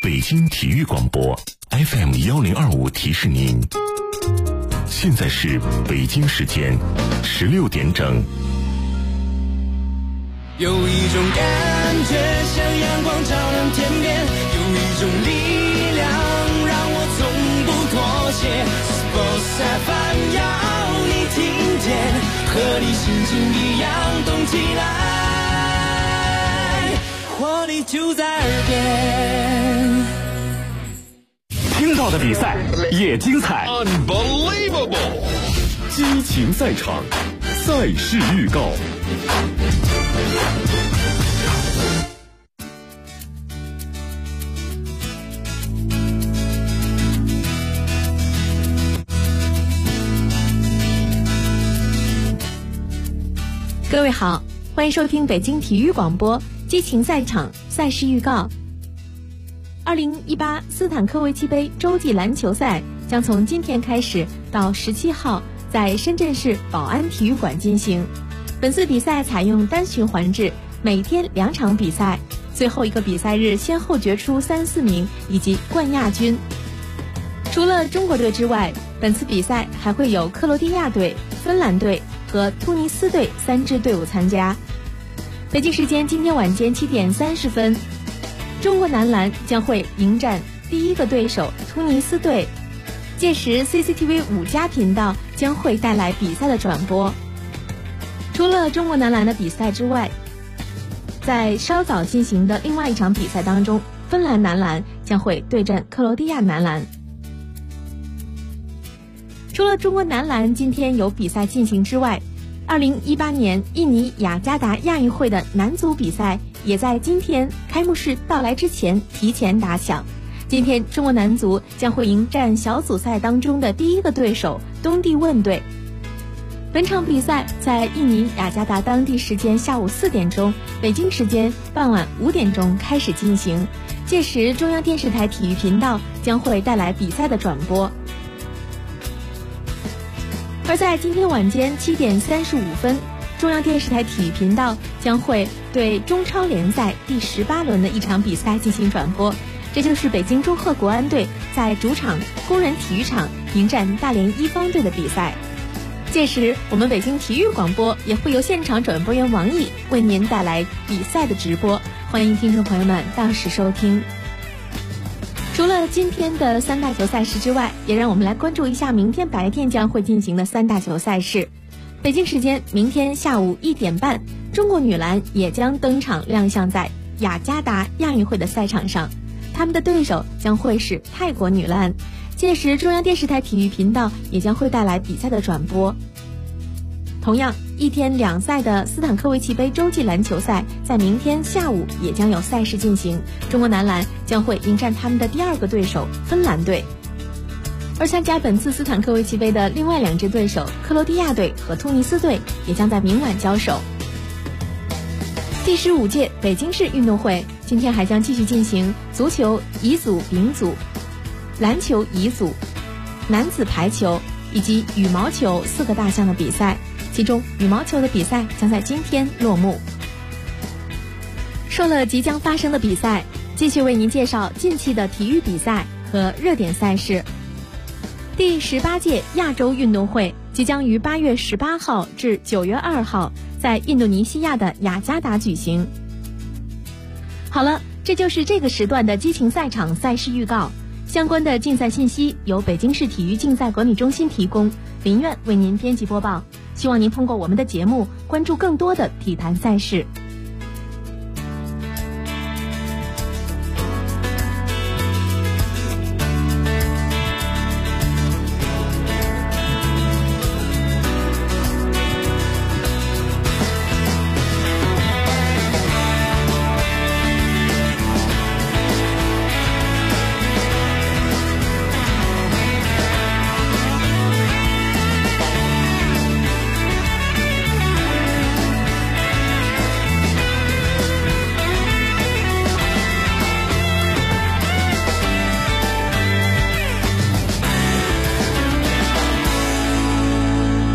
北京体育广播 FM1025提示您，现在是北京时间16点整。 有一种感觉像阳光照亮天边，有一种力量让我从不妥协。Sports FM 要你听见，和你心情一样动起来，活力就在耳边。 听到的比赛也精彩 Unbelievable 激情赛场，赛事预告。 各位好，欢迎收听北京体育广播激情赛场赛事预告。2018斯坦科维奇杯洲际篮球赛将从今天开始到17号在深圳市宝安体育馆进行。本次比赛采用单循环制，每天2场比赛，最后一个比赛日先后决出3、4名以及冠亚军。除了中国队之外，本次比赛还会有克罗地亚队、芬兰队和突尼斯队3支队伍参加。北京时间今天晚间7点30分，中国男篮将会迎战第一个对手突尼斯队，届时 CCTV 5+频道将会带来比赛的转播。除了中国男篮的比赛之外，在稍早进行的另外一场比赛当中，芬兰男篮将会对阵克罗地亚男篮。除了中国男篮今天有比赛进行之外，2018年印尼雅加达亚运会的男足比赛也在今天开幕式到来之前提前打响。今天中国男足将会迎战小组赛当中的第一个对手东帝汶队。本场比赛在印尼雅加达当地时间下午4点钟，北京时间傍晚5点钟开始进行，届时中央电视台体育频道将会带来比赛的转播。而在今天晚间7点35分，中央电视台体育频道将会对中超联赛第18轮的一场比赛进行转播，这就是北京中赫国安队在主场工人体育场迎战大连一方队的比赛。届时我们北京体育广播也会由现场转播员王毅为您带来比赛的直播，欢迎听众朋友们到时收听。除了今天的3大球赛事之外，也让我们来关注一下明天白天将会进行的3大球赛事。北京时间明天下午1点半，中国女篮也将登场亮相在雅加达亚运会的赛场上，他们的对手将会是泰国女篮。届时中央电视台体育频道也将会带来比赛的转播。同样1天2赛的斯坦科维奇杯洲际篮球赛在明天下午也将有赛事进行，中国男篮将会迎战他们的第2个对手芬兰队。而参加本次斯坦科维奇杯的另外2支对手克罗地亚队和突尼斯队也将在明晚交手。第15届北京市运动会今天还将继续进行足球乙组、丙组、篮球乙组、男子排球以及羽毛球4个大项的比赛，其中羽毛球的比赛将在今天落幕。说了即将发生的比赛，继续为您介绍近期的体育比赛和热点赛事。第18届亚洲运动会即将于8月18号至9月2号在印度尼西亚的雅加达举行。好了，这就是这个时段的激情赛场赛事预告。相关的竞赛信息由北京市体育竞赛管理中心提供，林苑为您编辑播报。希望您通过我们的节目关注更多的体坛赛事。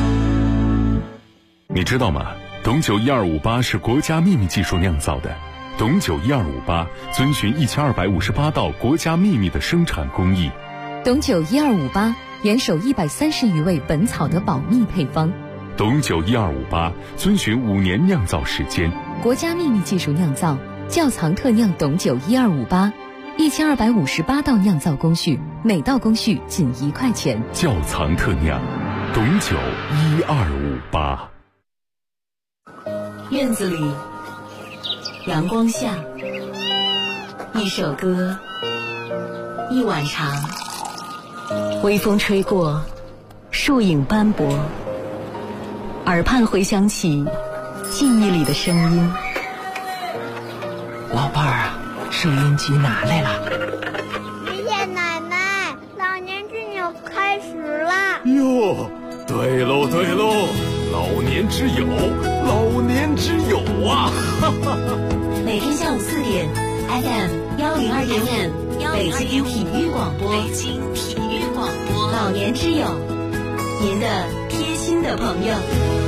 你知道吗？董酒1258是国家秘密技术酿造的， 董酒1258遵循1258道国家秘密的生产工艺。 董酒1258严守130余味本草的保密配方。 董酒1258遵循5年酿造时间， 国家秘密技术酿造，窖藏特酿董酒1258，1258道酿造工序，每道工序仅1块钱。 窖藏特酿，董酒1258。 院子里，阳光下，一首歌，一碗茶，微风吹过，树影斑驳，耳畔回响起记忆里的声音。 老伴儿啊，收音机拿来了。 爷爷奶奶，老年之友开始了。 哟，对喽对喽，老年之友，老年之友啊！ 每天下午4点 ，FM 102.5，北京体育广播，老年之友，您的贴心的朋友。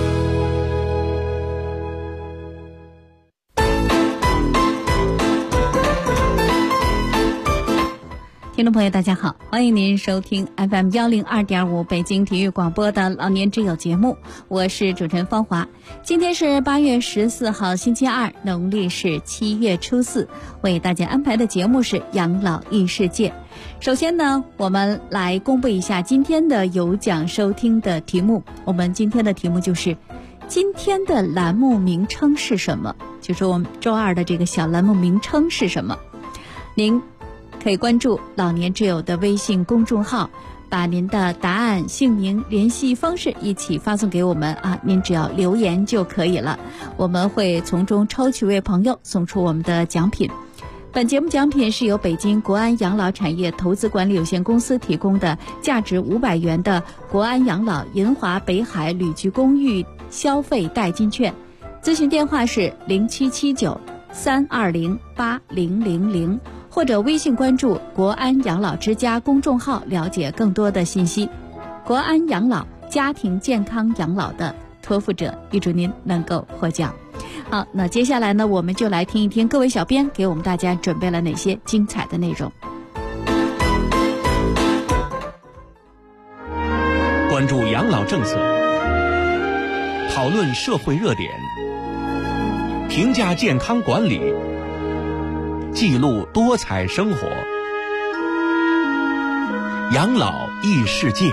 听众朋友大家好，欢迎您收听 FM 102.5北京体育广播的老年之友节目，我是主持人芳华。今天是8月14号星期二，农历是7月初4，为大家安排的节目是养老异世界。首先呢，我们来公布一下今天的有奖收听的题目。我们今天的题目就是今天的栏目名称是什么，就是我们周二的这个小栏目名称是什么。您可以关注老年之友的微信公众号，把您的答案、姓名、联系方式一起发送给我们啊，您只要留言就可以了，我们会从中抽取位朋友送出我们的奖品。本节目奖品是由北京国安养老产业投资管理有限公司提供的价值500元的国安养老银华北海旅居公寓消费代金券，咨询电话是0779-320-8000，或者微信关注国安养老之家公众号了解更多的信息。国安养老，家庭健康养老的托付者，预祝您能够获奖。好，那接下来呢，我们就来听一听各位小编给我们大家准备了哪些精彩的内容。 关注养老政策，讨论社会热点，评价健康管理，记录多彩生活，养老异世界。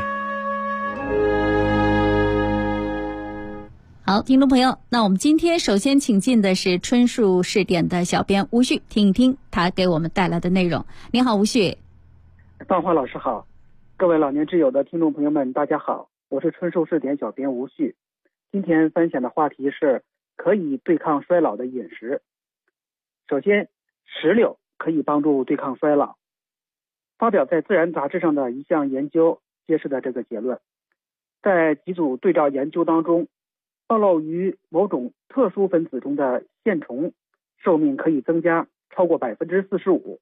好，听众朋友，那我们今天首先请进的是春树试点的小编吴旭，听一听他给我们带来的内容。你好，吴旭。 芳华老师好，各位老年之友的听众朋友们大家好，我是春树试点小编吴旭。今天分享的话题是可以对抗衰老的饮食。首先，石榴可以帮助对抗衰老。发表在《自然》杂志上的一项研究揭示的这个结论。在几组对照研究当中，暴露于某种特殊分子中的线虫寿命可以增加超过 45%。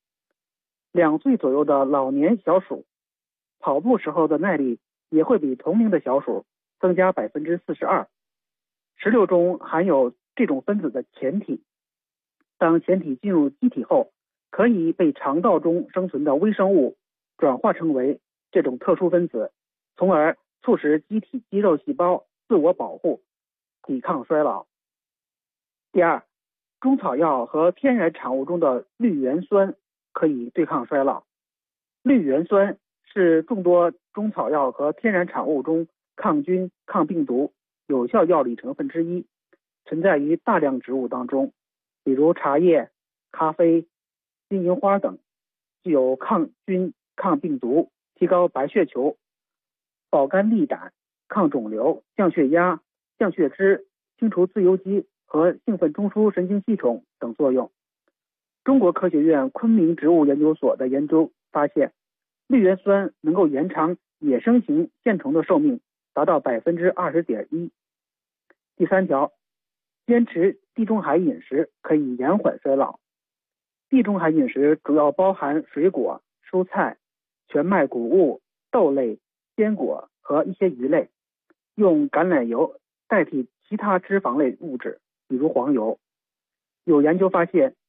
2岁左右的老年小鼠跑步时候的耐力也会比同龄的小鼠增加 42%。 石榴中含有这种分子的前体，当前体进入机体后，可以被肠道中生存的微生物转化成为这种特殊分子，从而促使机体肌肉细胞自我保护，抵抗衰老。第二，中草药和天然产物中的绿原酸可以对抗衰老。绿原酸是众多中草药和天然产物中抗菌、抗病毒有效药理成分之一，存在于大量植物当中，比如茶叶、咖啡、金银花等，具有抗菌、抗病毒、提高白血球、保肝利胆、抗肿瘤、降血压、降血脂、清除自由基和兴奋中枢神经系统等作用。中国科学院昆明植物研究所的研究发现，绿原酸能够延长野生型线虫的寿命达到 20.1%。 第三条，坚持地中海饮食可以延缓衰老。地中海饮食主要包含水果、蔬菜、全麦谷物、豆类、坚果和一些鱼类，用橄榄油代替其他脂肪类物质，比如黄油。有研究发现，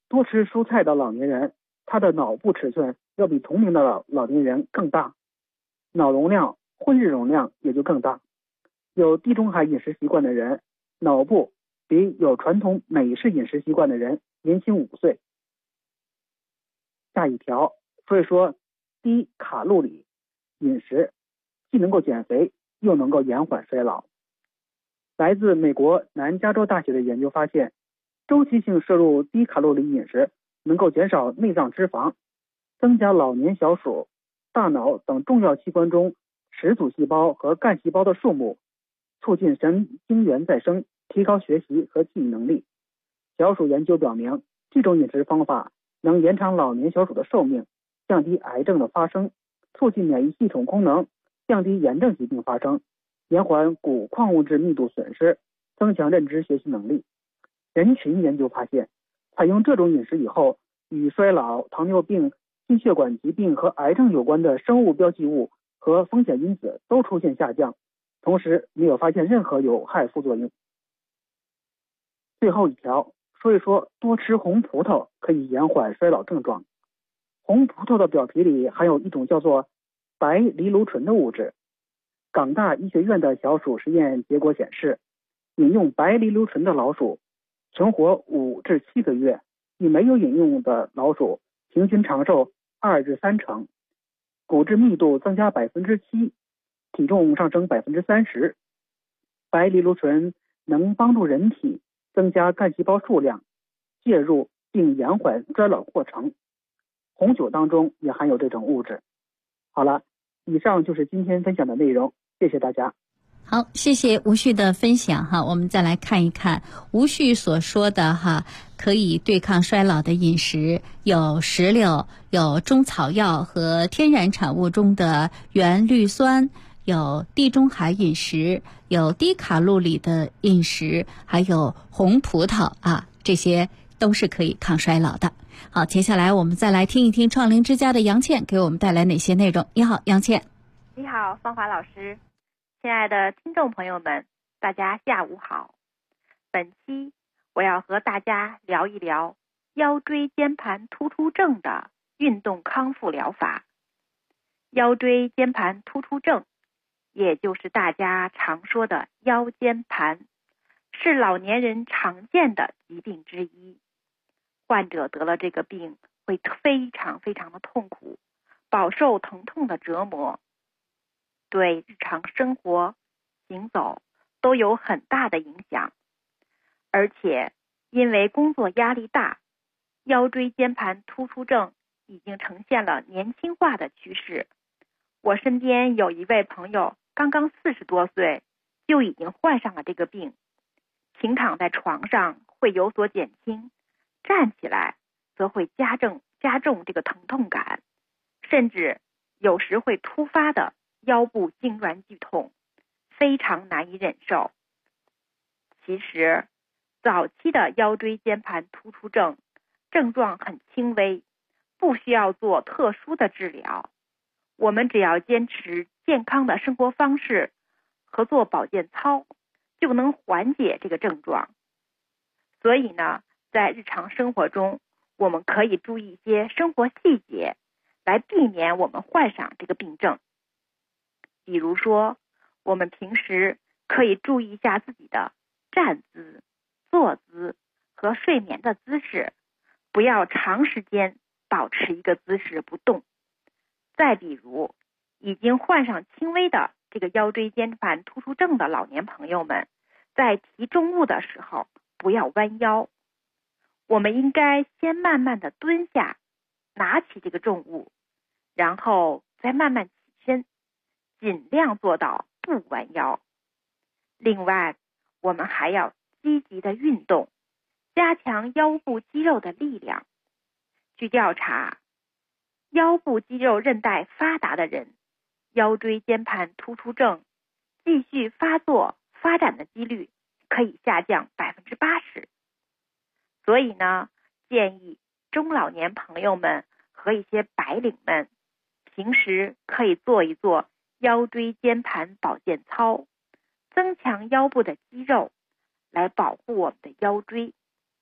多吃蔬菜的老年人，他的脑部尺寸要比同龄的老年人更大，脑容量、混日容量也就更大。有地中海饮食习惯的人，脑部比有传统美式饮食习惯的人年轻5岁。下一条说一说低卡路里饮食，既能够减肥，又能够延缓衰老。来自美国南加州大学的研究发现，周期性摄入低卡路里饮食能够减少内脏脂肪，增加老年小鼠、大脑等重要器官中齿组细胞和干细胞的数目，促进神经元再生，提高学习和记忆能力。小鼠研究表明，这种饮食方法能延长老年小鼠的寿命，降低癌症的发生，促进免疫系统功能，降低炎症疾病发生，延缓钴矿物质密度损失，增强认知学习能力。人群研究发现，采用这种饮食以后，与衰老、糖尿病、心血管疾病和癌症有关的生物标记物和风险因子都出现下降，同时没有发现任何有害副作用。最后一条，说一说多吃红葡萄可以延缓衰老症状。红葡萄的表皮里含有一种叫做白藜芦醇的物质。港大医学院的小鼠实验结果显示，饮用白藜芦醇的老鼠存活5至7个月，比没有饮用的老鼠平均长寿2至3成，骨质密度增加7%，体重上升30%。白藜芦醇能帮助人体增加干细胞数量，介入并延缓衰老过程。红酒当中也含有这种物质。好了，以上就是今天分享的内容，谢谢大家。 好，谢谢吴旭的分享哈。我们再来看一看吴旭所说的哈，可以对抗衰老的饮食有石榴，有中草药和天然产物中的原绿酸，有地中海饮食，有低卡路里的饮食，还有红葡萄啊，这些都是可以抗衰老的。好，接下来我们再来听一听创龄之家的杨倩给我们带来哪些内容。你好，杨倩。 你好，芳华老师。亲爱的听众朋友们，大家下午好。本期我要和大家聊一聊腰椎间盘突出症的运动康复疗法。腰椎间盘突出症，也就是大家常说的腰间盘，是老年人常见的疾病之一。患者得了这个病会非常的痛苦，饱受疼痛的折磨，对日常生活、行走都有很大的影响。而且因为工作压力大，腰椎间盘突出症已经呈现了年轻化的趋势。我身边有一位朋友刚刚40多岁就已经患上了这个病，平躺在床上会有所减轻，站起来则会加重这个疼痛感，甚至有时会突发的腰部痉挛剧痛，非常难以忍受。其实早期的腰椎间盘突出症症状很轻微，不需要做特殊的治疗，我们只要坚持健康的生活方式和做保健操，就能缓解这个症状。所以呢，在日常生活中，我们可以注意一些生活细节，来避免我们患上这个病症。比如说，我们平时可以注意一下自己的站姿、坐姿和睡眠的姿势，不要长时间保持一个姿势不动。再比如，已经患上轻微的这个腰椎间盘突出症的老年朋友们，在提重物的时候不要弯腰，我们应该先慢慢的蹲下，拿起这个重物，然后再慢慢起身，尽量做到不弯腰。另外，我们还要积极的运动，加强腰部肌肉的力量。据调查，腰部肌肉韧带发达的人，腰椎间盘突出症继续发展的几率可以下降80%。所以呢，建议中老年朋友们和一些白领们平时可以做一做腰椎间盘保健操，增强腰部的肌肉，来保护我们的腰椎。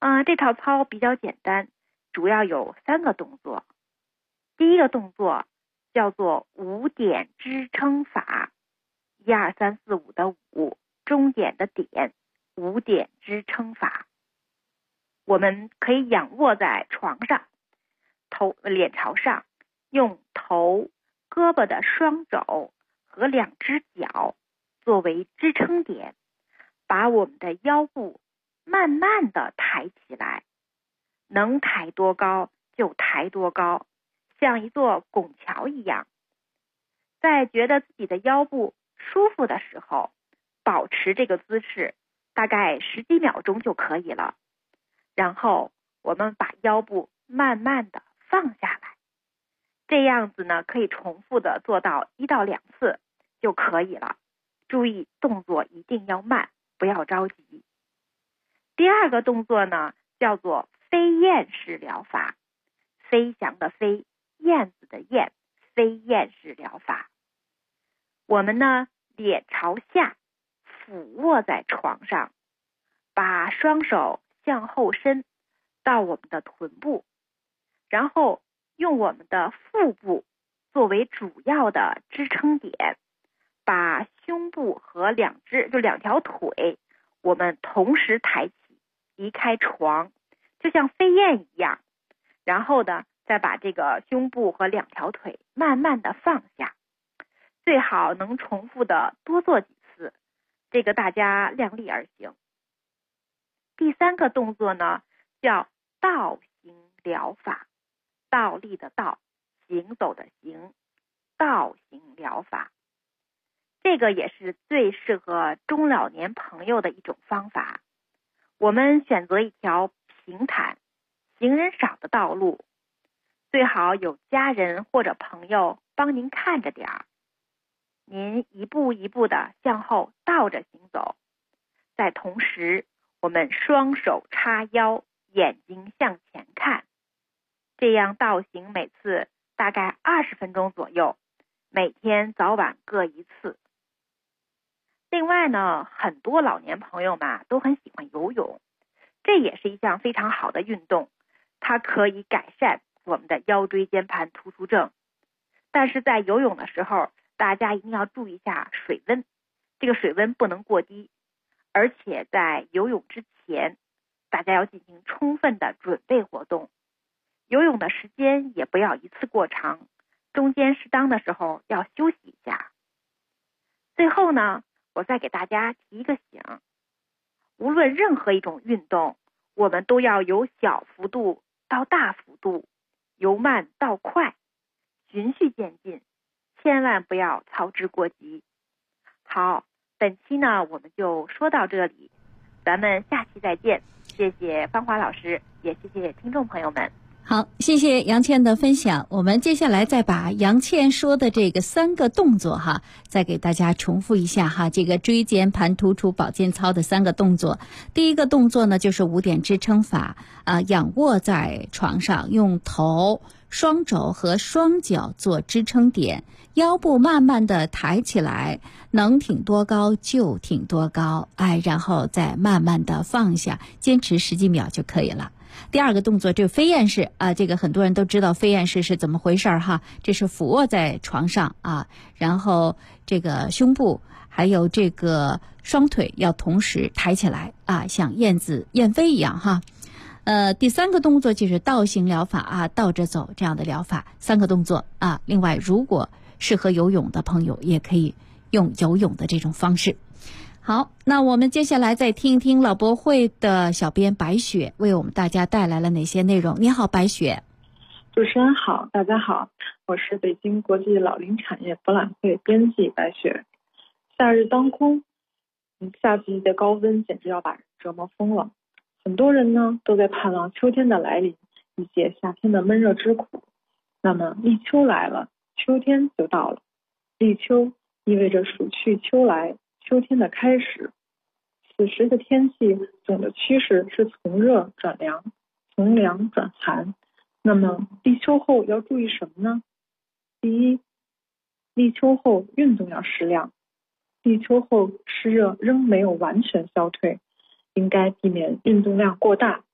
这套操比较简单，主要有3个动作。第一个动作叫做5点支撑法，1、2、3、4、5的5，终点的点，5点支撑法。我们可以仰卧在床上，脸朝上，用头、胳膊的双肘和2只脚作为支撑点，把我们的腰部慢慢的抬起来，能抬多高就抬多高，像一座拱桥一样。在觉得自己的腰部舒服的时候，保持这个姿势大概10几秒钟就可以了。然后我们把腰部慢慢的放下来，这样子呢可以重复的做到1到2次就可以了。注意动作一定要慢，不要着急。第2个动作呢叫做飞燕式疗法，飞翔的飞，燕子的燕，飞燕式疗法。我们呢脸朝下，俯卧在床上，把双手向后伸到我们的臀部，然后用我们的腹部作为主要的支撑点，把胸部和2条腿我们同时抬起，离开床，就像飞燕一样。然后呢再把这个胸部和2条腿慢慢的放下，最好能重复的多做几次，这个大家量力而行。第3个动作呢叫倒行疗法，倒立的倒，行走的行，倒行疗法。这个也是最适合中老年朋友的一种方法。我们选择一条平坦、行人少的道路，最好有家人或者朋友帮您看着点儿。您一步一步的向后倒着行走，在同时我们双手叉腰，眼睛向前看，这样倒行每次大概20分钟左右，每天早晚各1次。另外呢，很多老年朋友嘛都很喜欢游泳，这也是一项非常好的运动，它可以改善我们的腰椎间盘突出症。但是在游泳的时候，大家一定要注意一下水温，这个水温不能过低，而且在游泳之前，大家要进行充分的准备活动。游泳的时间也不要一次过长，中间适当的时候要休息一下。最后呢，我再给大家提一个醒，无论任何一种运动，我们都要由小幅度到大幅度，由慢到快，循序渐进，千万不要操之过急。好，本期呢我们就说到这里，咱们下期再见。谢谢芳华老师，也谢谢听众朋友们。 好，谢谢杨倩的分享。我们接下来再把杨倩说的这个3个动作再给大家重复一下这个椎间盘突出保健操的3个动作。第一个动作呢就是5点支撑法，仰卧在床上，用头、双肘和双脚做支撑点，腰部慢慢的抬起来，能挺多高就挺多高，然后再慢慢的放下，坚持10几秒就可以了。第2个动作就是飞燕式这个很多人都知道飞燕式是怎么回事这是俯卧在床上然后这个胸部还有这个双腿要同时抬起来像燕飞一样第3个动作就是倒行疗法倒着走这样的疗法，3个动作另外如果适合游泳的朋友也可以用游泳的这种方式。好，那我们接下来再听一听老博会的小编白雪为我们大家带来了哪些内容。你好，白雪。 主持人好，大家好，我是北京国际老龄产业博览会编辑白雪。夏日当空，夏季的高温简直要把人折磨疯了。很多人呢都在盼望秋天的来临，以解夏天的闷热之苦。那么立秋来了，秋天就到了。立秋意味着暑去秋来，秋天的开始。此时的天气总的趋势是从热转凉，从凉转寒。那么立秋后要注意什么呢？第一，立秋后运动要适量。立秋后湿热仍没有完全消退，应该避免运动量过大，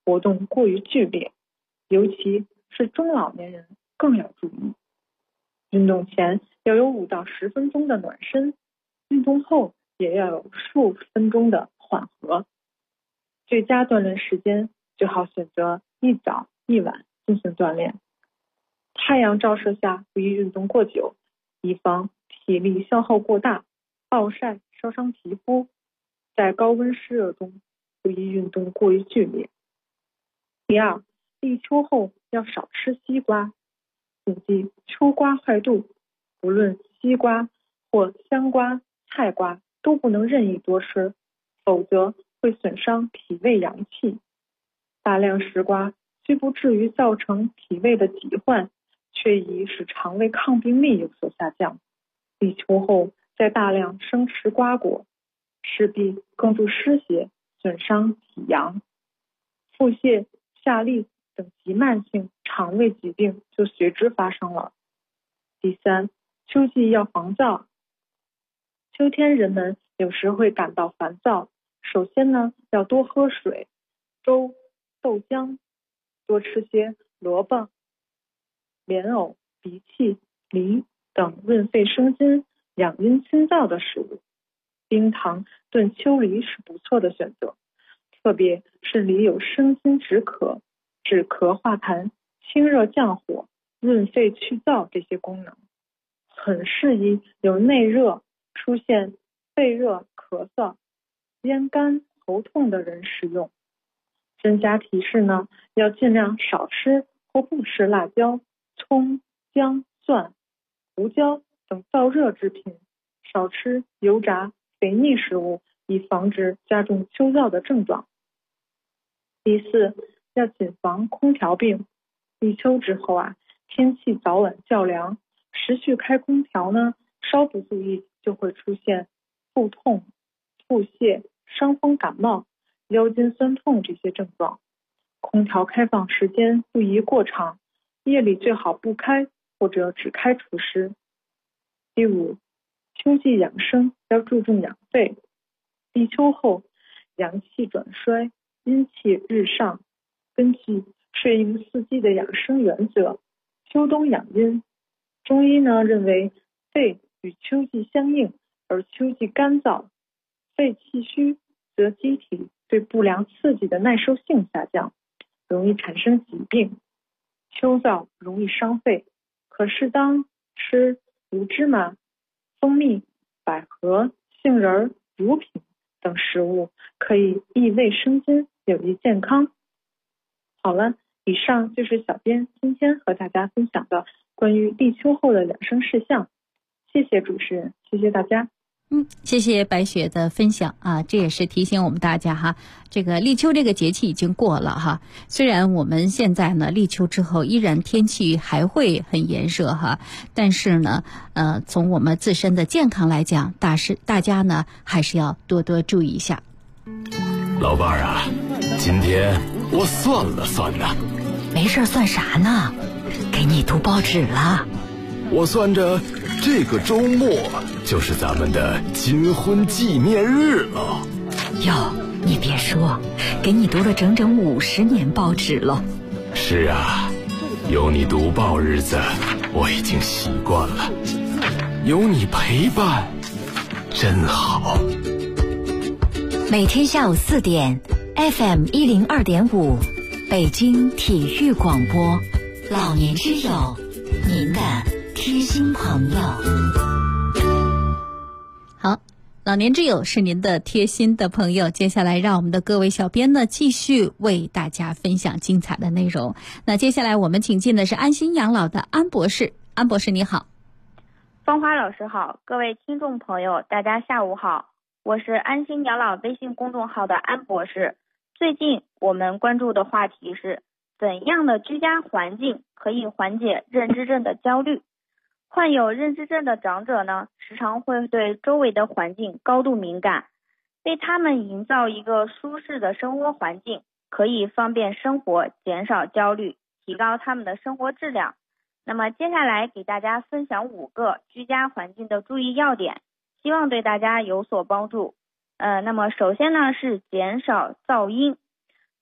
活动过于剧烈，尤其是中老年人更要注意。运动前要有5到10分钟的暖身，运动后也要有数分钟的缓和。最佳锻炼时间最好选择一早一晚进行锻炼。太阳照射下不宜运动过久，以防体力消耗过大，暴晒烧伤皮肤。在高温湿热中不宜运动过于剧烈。第二，立秋后要少吃西瓜。谨记秋瓜坏肚，无论西瓜或香瓜、菜瓜都不能任意多吃，否则会损伤脾胃阳气。大量食瓜虽不至于造成脾胃的疾患，却已使肠胃抗病力有所下降。立秋后再大量生吃瓜果，势必更助湿邪，损伤脾阳，腹泻、下痢等急慢性肠胃疾病就随之发生了。第三，秋季要防燥。秋天人们有时会感到烦躁，首先呢，要多喝水、粥、豆浆，多吃些萝卜、莲藕、荸荠、梨等润肺生津、养阴清燥的食物。冰糖炖秋梨是不错的选择，特别是梨有生津止渴、止咳化痰、清热降火、润肺去燥这些功能，很适宜有内热、出现肺热、咳嗽、咽干、喉痛的人食用。专家提示呢，要尽量少吃或不吃辣椒、葱、姜、蒜、胡椒等燥热之品，少吃油炸、肥腻食物，以防止加重秋燥的症状。第四，要谨防空调病。立秋之后天气早晚较凉，持续开空调呢，稍不注意就会出现腹痛、腹泻、伤风感冒、腰筋酸痛这些症状。空调开放时间不宜过长，夜里最好不开或者只开除湿。第五，秋季养生要注重养肺。立秋后阳气转衰，阴气日上，根据顺应四季的养生原则，秋冬养阴。中医呢认为肺与秋季相应，而秋季干燥，肺气虚，则机体对不良刺激的耐受性下降，容易产生疾病。秋燥容易伤肺，可适当吃如芝麻、蜂蜜、百合、杏仁、乳品等食物，可以益胃生津，有益健康。好了，以上就是小编今天和大家分享的关于立秋后的养生事项。谢谢主持人，谢谢大家。 谢谢白雪的分享这也是提醒我们大家这个立秋这个节气已经过了虽然我们现在呢立秋之后依然天气还会很炎热但是呢从我们自身的健康来讲，大家呢还是要多多注意一下。 老伴儿今天我算了算呢。 没事算啥呢？给你读报纸了。 我算着这个周末就是咱们的金婚纪念日了。 哟，你别说，给你读了整整50年报纸了。 是啊，有你读报日子我已经习惯了，有你陪伴真好。 每天下午4点 FM 102.5北京体育广播，老年之友，您的贴心朋友。 好，老年之友是您的贴心的朋友。接下来让我们的各位小编呢继续为大家分享精彩的内容。那接下来我们请进的是安心养老的安博士。安博士你好。 芳华老师好，各位听众朋友大家下午好，我是安心养老微信公众号的安博士。最近我们关注的话题是怎样的居家环境可以缓解认知症的焦虑。患有认知症的长者呢，时常会对周围的环境高度敏感，为他们营造一个舒适的生活环境，可以方便生活，减少焦虑，提高他们的生活质量。那么接下来给大家分享5个居家环境的注意要点，希望对大家有所帮助。那么首先呢是减少噪音。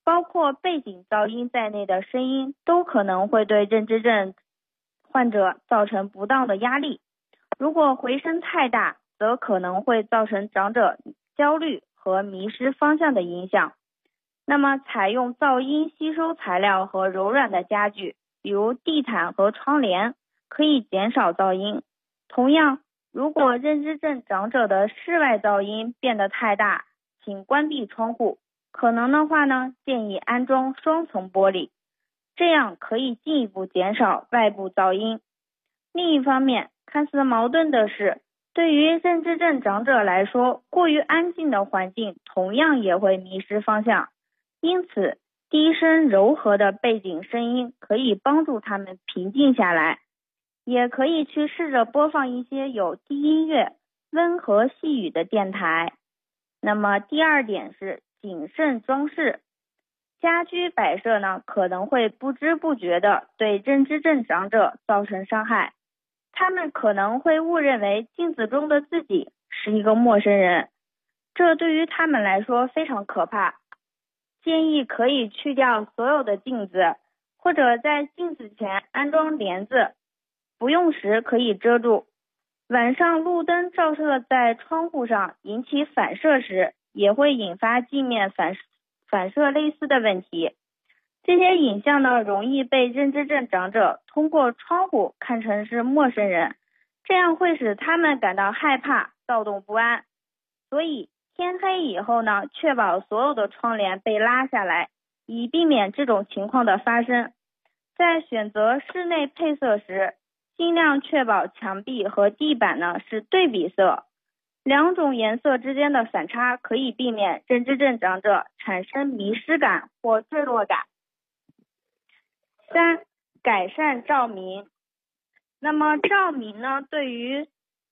包括背景噪音在内的声音都可能会对认知症患者造成不当的压力。如果回声太大，则可能会造成长者焦虑和迷失方向的影响。那么采用噪音吸收材料和柔软的家具，比如地毯和窗帘，可以减少噪音。同样，如果认知症长者的室外噪音变得太大，请关闭窗户。可能的话呢，建议安装双层玻璃，这样可以进一步减少外部噪音。另一方面，看似矛盾的是，对于认知症长者来说，过于安静的环境同样也会迷失方向。因此，低声柔和的背景声音可以帮助他们平静下来，也可以去试着播放一些有低音乐、温和细语的电台。那么第二点是谨慎装饰。家居摆设呢，可能会不知不觉地对认知症长者造成伤害。他们可能会误认为镜子中的自己是一个陌生人，这对于他们来说非常可怕。建议可以去掉所有的镜子，或者在镜子前安装帘子，不用时可以遮住。晚上路灯照射在窗户上引起反射时，也会引发镜面反射类似的问题。这些影像呢，容易被认知症长者通过窗户看成是陌生人，这样会使他们感到害怕、躁动不安。所以天黑以后呢，确保所有的窗帘被拉下来，以避免这种情况的发生。在选择室内配色时，尽量确保墙壁和地板呢是对比色，两种颜色之间的反差可以避免认知症长者产生迷失感或坠落感。3. 改善照明。那么照明呢，对于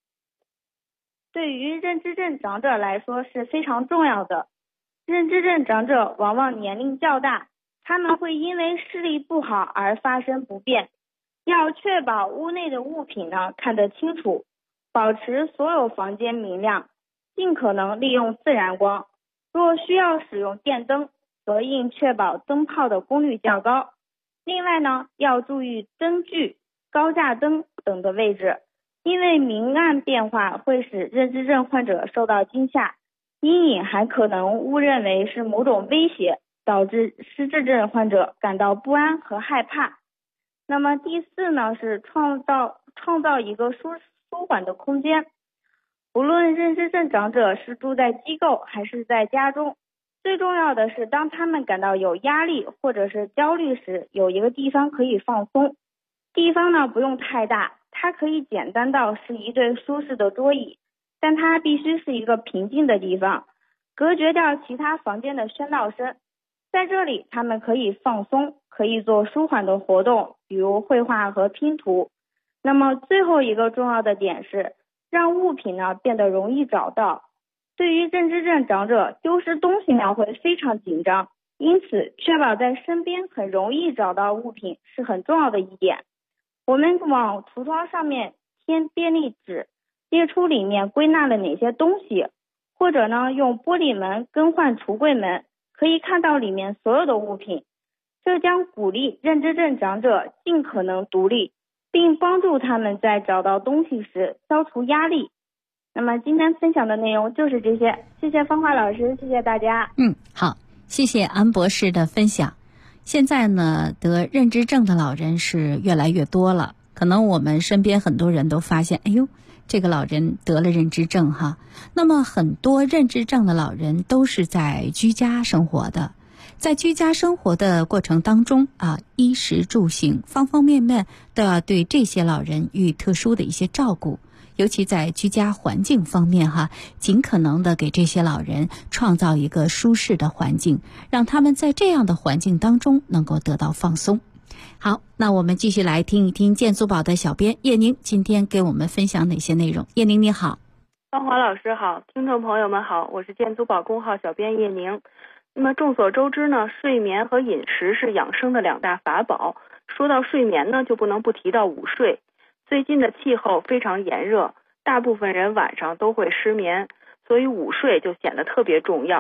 认知症长者来说是非常重要的。认知症长者往往年龄较大，他们会因为视力不好而发生不便。要确保屋内的物品呢看得清楚，保持所有房间明亮，尽可能利用自然光。若需要使用电灯，则应确保灯泡的功率较高。另外呢，要注意灯具、高架灯等的位置，因为明暗变化会使认知症患者受到惊吓，阴影还可能误认为是某种威胁，导致失智症患者感到不安和害怕。那么第4呢，是创造一个舒缓的空间。无论认知症长者是住在机构还是在家中，最重要的是当他们感到有压力或者是焦虑时，有一个地方可以放松。地方呢不用太大，它可以简单到是一对舒适的桌椅，但它必须是一个平静的地方，隔绝掉其他房间的喧闹声。在这里他们可以放松，可以做舒缓的活动，比如绘画和拼图。那么最后一个重要的点是让物品呢变得容易找到。对于认知症长者，丢失东西呢会非常紧张，因此确保在身边很容易找到物品是很重要的一点。我们往橱窗上面贴便利纸，列出里面归纳了哪些东西，或者呢用玻璃门更换橱柜门，可以看到里面所有的物品。这将鼓励认知症长者尽可能独立，并帮助他们在找到东西时消除压力。那么今天分享的内容就是这些，谢谢芳华老师，谢谢大家。 好，谢谢安博士的分享。现在呢，得认知症的老人是越来越多了，可能我们身边很多人都发现，哎呦，这个老人得了认知症哈。那么很多认知症的老人都是在居家生活的，在居家生活的过程当中衣食住行方方面面都要对这些老人予以特殊的一些照顾。尤其在居家环境方面尽可能的给这些老人创造一个舒适的环境，让他们在这样的环境当中能够得到放松。好，那我们继续来听一听建租宝的小编叶宁今天给我们分享哪些内容。叶宁你好。 芳华老师好，听众朋友们好，我是建租宝公号小编叶宁。那么众所周知呢，睡眠和饮食是养生的2大法宝。说到睡眠呢，就不能不提到午睡。最近的气候非常炎热，大部分人晚上都会失眠，所以午睡就显得特别重要。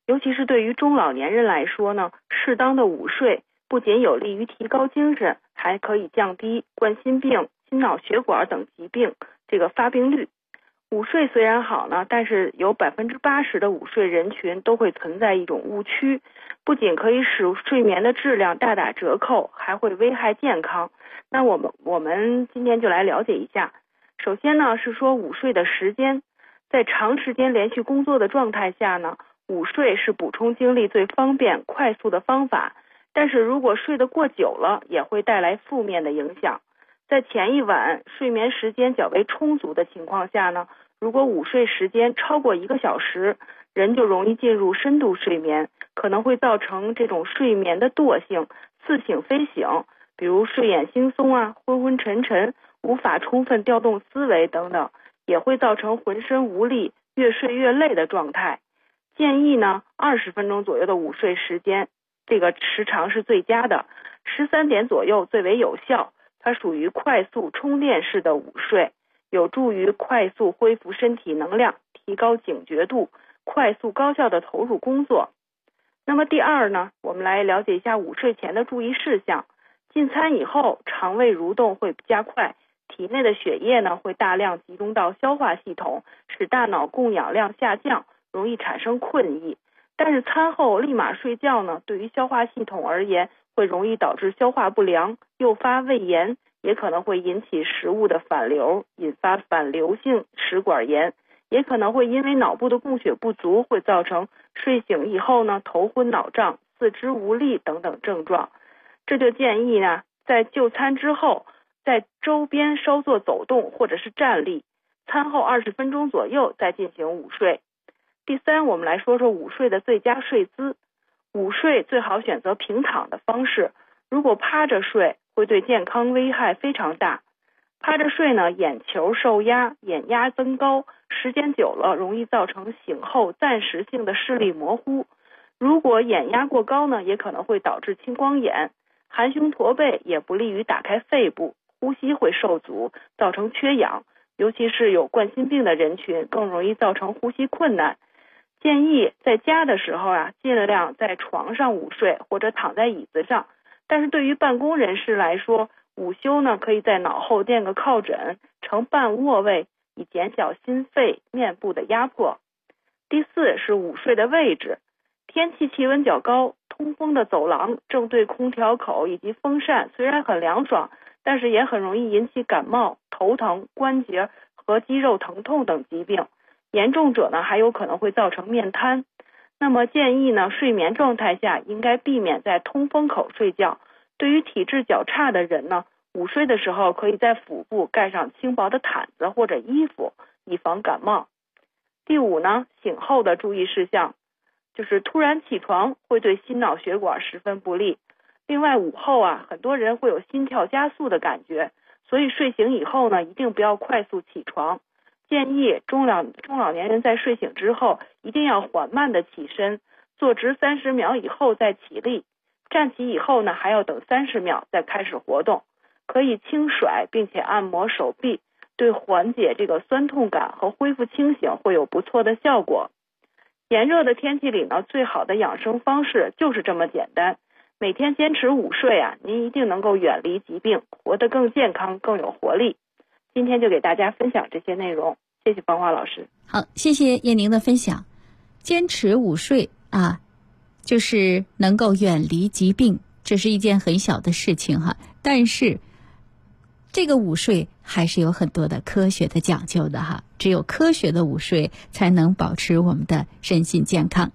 尤其是对于中老年人来说呢，适当的午睡不仅有利于提高精神，还可以降低冠心病、心脑血管等疾病这个发病率。午睡虽然好呢，但是有80%的午睡人群都会存在一种误区，不仅可以使睡眠的质量大打折扣，还会危害健康。那我们今天就来了解一下。首先呢，是说午睡的时间。在长时间连续工作的状态下呢，午睡是补充精力最方便快速的方法，但是如果睡得过久了，也会带来负面的影响。在前一晚睡眠时间较为充足的情况下呢，如果午睡时间超过1个小时，人就容易进入深度睡眠，可能会造成这种睡眠的惰性，似醒非醒，比如睡眼惺忪啊，昏昏沉沉，无法充分调动思维等等，也会造成浑身无力，越睡越累的状态。建议呢，20分钟左右的午睡时间，这个时长是最佳的，13点左右最为有效。它属于快速充电式的午睡，有助于快速恢复身体能量，提高警觉度，快速高效的投入工作。那么第二呢，我们来了解一下午睡前的注意事项。进餐以后，肠胃蠕动会加快，体内的血液呢会大量集中到消化系统，使大脑供氧量下降，容易产生困意。但是餐后立马睡觉呢，对于消化系统而言，会容易导致消化不良，诱发胃炎，也可能会引起食物的反流，引发反流性食管炎，也可能会因为脑部的供血不足，会造成睡醒以后呢头昏脑胀、四肢无力等等症状。这就建议呢，在就餐之后，在周边稍作走动或者是站立，餐后20分钟左右再进行午睡。第三，我们来说说午睡的最佳睡姿。午睡最好选择平躺的方式，如果趴着睡，会对健康危害非常大。趴着睡呢，眼球受压，眼压增高，时间久了容易造成醒后暂时性的视力模糊。如果眼压过高呢，也可能会导致青光眼。含胸驼背也不利于打开肺部，呼吸会受阻，造成缺氧，尤其是有冠心病的人群更容易造成呼吸困难。建议在家的时候啊，尽量在床上午睡或者躺在椅子上，但是对于办公人士来说，午休呢可以在脑后垫个靠枕，呈半卧位，以减小心肺、面部的压迫。第四是午睡的位置，天气气温较高，通风的走廊正对空调口以及风扇虽然很凉爽，但是也很容易引起感冒、头疼、关节和肌肉疼痛等疾病。严重者呢，还有可能会造成面瘫。那么建议呢，睡眠状态下应该避免在通风口睡觉。对于体质较差的人呢，午睡的时候可以在腹部盖上轻薄的毯子或者衣服，以防感冒。第五呢，醒后的注意事项，就是突然起床会对心脑血管十分不利。另外午后啊，很多人会有心跳加速的感觉，所以睡醒以后呢，一定不要快速起床。建议中老年人在睡醒之后，一定要缓慢的起身，坐直30秒以后再起立。站起以后呢，还要等30秒再开始活动。可以轻甩并且按摩手臂，对缓解这个酸痛感和恢复清醒会有不错的效果。炎热的天气里呢，最好的养生方式就是这么简单。每天坚持午睡啊，您一定能够远离疾病，活得更健康、更有活力。今天就给大家分享这些内容，谢谢芳华老师。 好，谢谢叶宁的分享。坚持午睡啊，就是能够远离疾病，这是一件很小的事情哈。但是这个午睡还是有很多的科学的讲究的哈，只有科学的午睡才能保持我们的身心健康。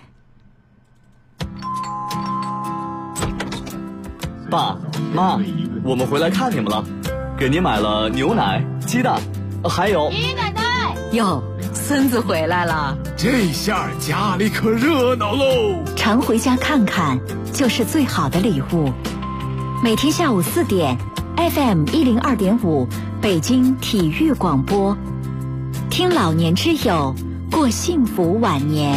爸妈，我们回来看你们了，给您买了牛奶、鸡蛋，还有爷爷奶奶哟，孙子回来了， 这下家里可热闹喽！ 常回家看看就是最好的礼物。每天下午4点 FM 102.5北京体育广播，听老年之友，过幸福晚年。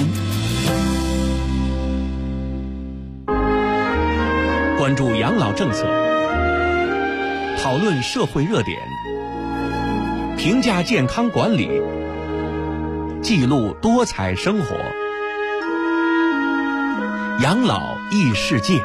关注养老政策，讨论社会热点，评价健康管理，记录多彩生活。 养老异世界。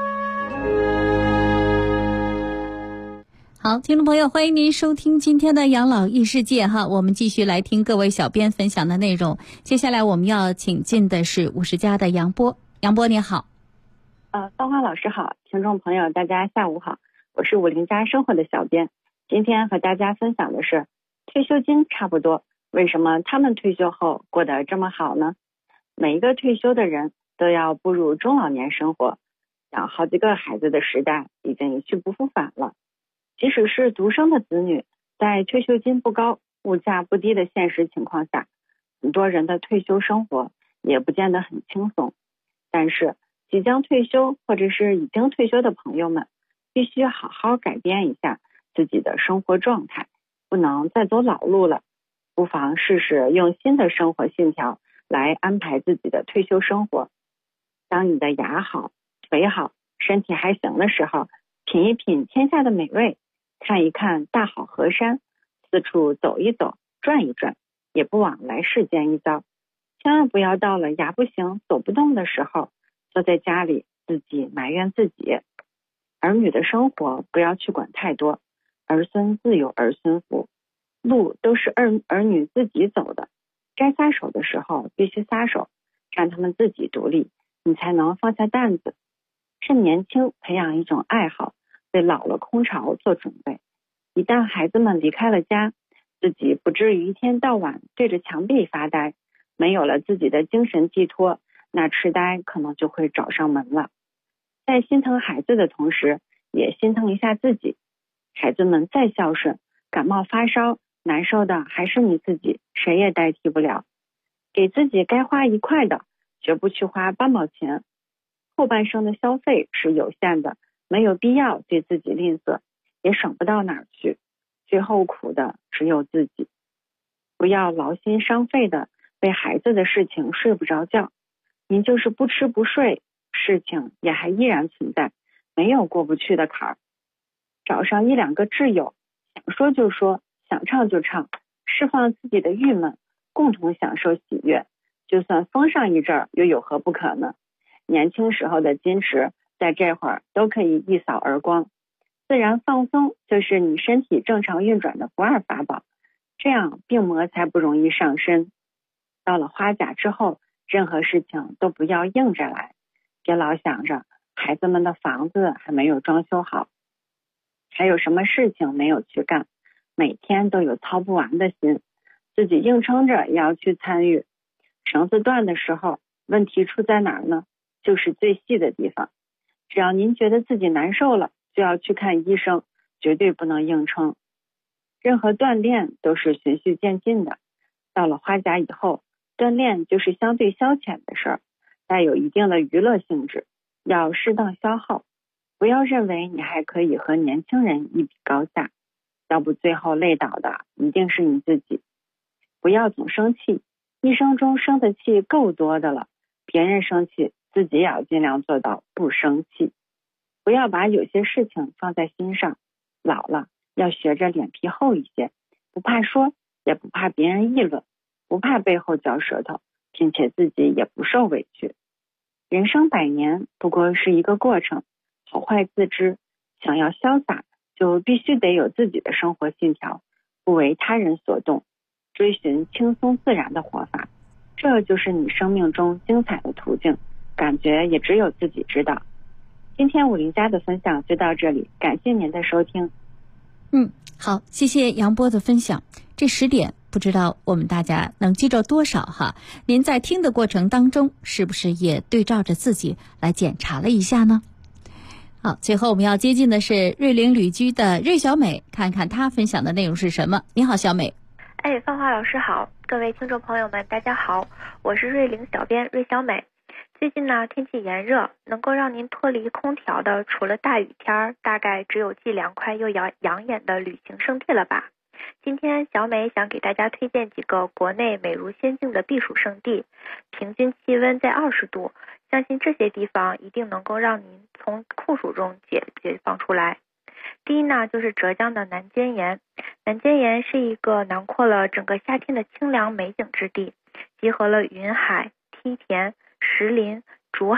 好，听众朋友，欢迎您收听今天的养老异世界哈，我们继续来听各位小编分享的内容。接下来我们要请进的是50家的杨波，杨波你好。 芳华老师好，听众朋友大家下午好，我是50家生活的小编。今天和大家分享的是退休金差不多，为什么他们退休后过得这么好呢？每一个退休的人都要步入中老年生活，养好几个孩子的时代已经一去不复返了。即使是独生的子女，在退休金不高、物价不低的现实情况下，很多人的退休生活也不见得很轻松。但是即将退休或者是已经退休的朋友们，必须好好改变一下自己的生活状态，不能再走老路了。不妨试试用新的生活信条来安排自己的退休生活。当你的牙好、腿好、身体还行的时候，品一品天下的美味，看一看大好河山，四处走一走，转一转，也不枉来世间一遭。千万不要到了牙不行、走不动的时候，坐在家里自己埋怨自己。儿女的生活不要去管太多，儿孙自有儿孙福，路都是儿女自己走的，该撒手的时候必须撒手，让他们自己独立，你才能放下担子。趁年轻培养一种爱好，为老了空巢做准备。一旦孩子们离开了家，自己不至于一天到晚对着墙壁发呆，没有了自己的精神寄托，那痴呆可能就会找上门了。在心疼孩子的同时，也心疼一下自己。孩子们再孝顺，感冒发烧难受的还是你自己，谁也代替不了。给自己该花1块的，绝不去花8毛钱。后半生的消费是有限的，没有必要对自己吝啬，也省不到哪儿去，最后苦的只有自己。不要劳心伤肺的为孩子的事情睡不着觉，您就是不吃不睡，事情也还依然存在，没有过不去的坎儿。找上1、2个挚友，想说就说，想唱就唱，释放自己的郁闷，共同享受喜悦。就算疯上一阵儿，又有何不可呢？年轻时候的矜持，在这会儿都可以一扫而光。自然放松就是你身体正常运转的不二法宝，这样病魔才不容易上身。到了花甲之后，任何事情都不要硬着来，别老想着孩子们的房子还没有装修好，还有什么事情没有去干，每天都有操不完的心，自己硬撑着也要去参与。绳子断的时候，问题出在哪儿呢？就是最细的地方。只要您觉得自己难受了，就要去看医生，绝对不能硬撑。任何锻炼都是循序渐进的，到了花甲以后，锻炼就是相对消遣的事儿，带有一定的娱乐性质，要适当消耗。不要认为你还可以和年轻人一比高下，要不最后累倒的一定是你自己。不要总生气，一生中生的气够多的了，别人生气自己也要尽量做到不生气。不要把有些事情放在心上，老了要学着脸皮厚一些，不怕说，也不怕别人议论，不怕背后嚼舌头，并且自己也不受委屈。人生100年不过是一个过程，好坏自知。想要潇洒，就必须得有自己的生活信条，不为他人所动，追寻轻松自然的活法，这就是你生命中精彩的途径，感觉也只有自己知道。今天50家的分享就到这里，感谢您的收听。 好，谢谢杨波的分享。这10点不知道我们大家能记着多少哈？您在听的过程当中，是不是也对照着自己来检查了一下呢？好，最后我们要接近的是瑞林旅居的瑞小美，看看她分享的内容是什么。你好，小美。 芳华老师好，各位听众朋友们大家好，我是瑞林小编瑞小美。最近呢，天气炎热，能够让您脱离空调的，除了大雨天，大概只有既凉快又养眼的旅行胜地了吧。今天小美想给大家推荐几个国内美如仙境的避暑胜地，平均气温在20度，相信这些地方一定能够让您从酷暑中解放出来。第一呢，就是浙江的南尖岩。南尖岩是一个囊括了整个夏天的清凉美景之地，集合了云海、梯田、石林、竹海、